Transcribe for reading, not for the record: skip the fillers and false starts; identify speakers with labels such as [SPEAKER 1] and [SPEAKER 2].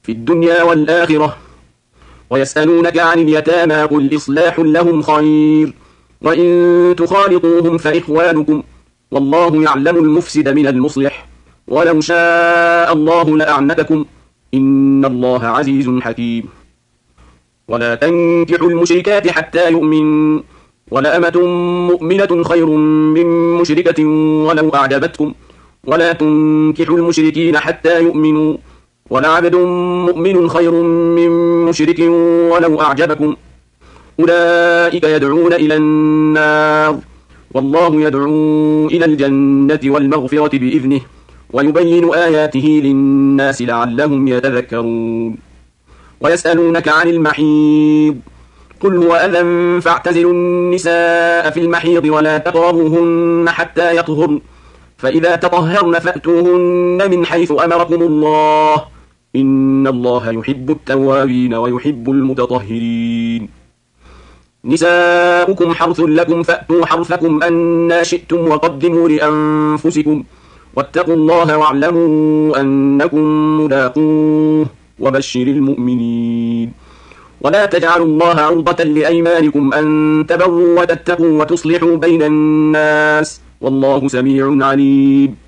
[SPEAKER 1] في الدنيا والآخرة. ويسألونك عن اليتامى قل إصلاح لهم خير وإن تخالطوهم فإخوانكم والله يعلم المفسد من المصلح ولو شاء الله لأعنتكم إن الله عزيز حكيم. ولا تنكحوا المشركات حتى يؤمنوا ولأمة مؤمنة خير من مشركة ولو أعجبتكم ولا تنكحوا المشركين حتى يؤمنوا ولعبد مؤمن خير من مشرك ولو أعجبكم أولئك يدعون إلى النار والله يدعو إلى الجنة والمغفرة بإذنه ويبين آياته للناس لعلهم يتذكرون. ويسألونك عن المحيض قل هو أذى فاعتزلوا النساء في المحيض ولا تقربوهن حتى يطهرن فإذا تطهرن فأتوهن من حيث أمركم الله إن الله يحب التوابين ويحب المتطهرين. نساؤكم حرث لكم فأتوا حرثكم أنى شئتم وقدموا لأنفسكم واتقوا الله واعلموا أنكم ملاقوه وبشر المؤمنين. ولا تجعلوا الله عرضة لأيمانكم أن تبروا وتتقوا وتصلحوا بين الناس والله سميع عليم.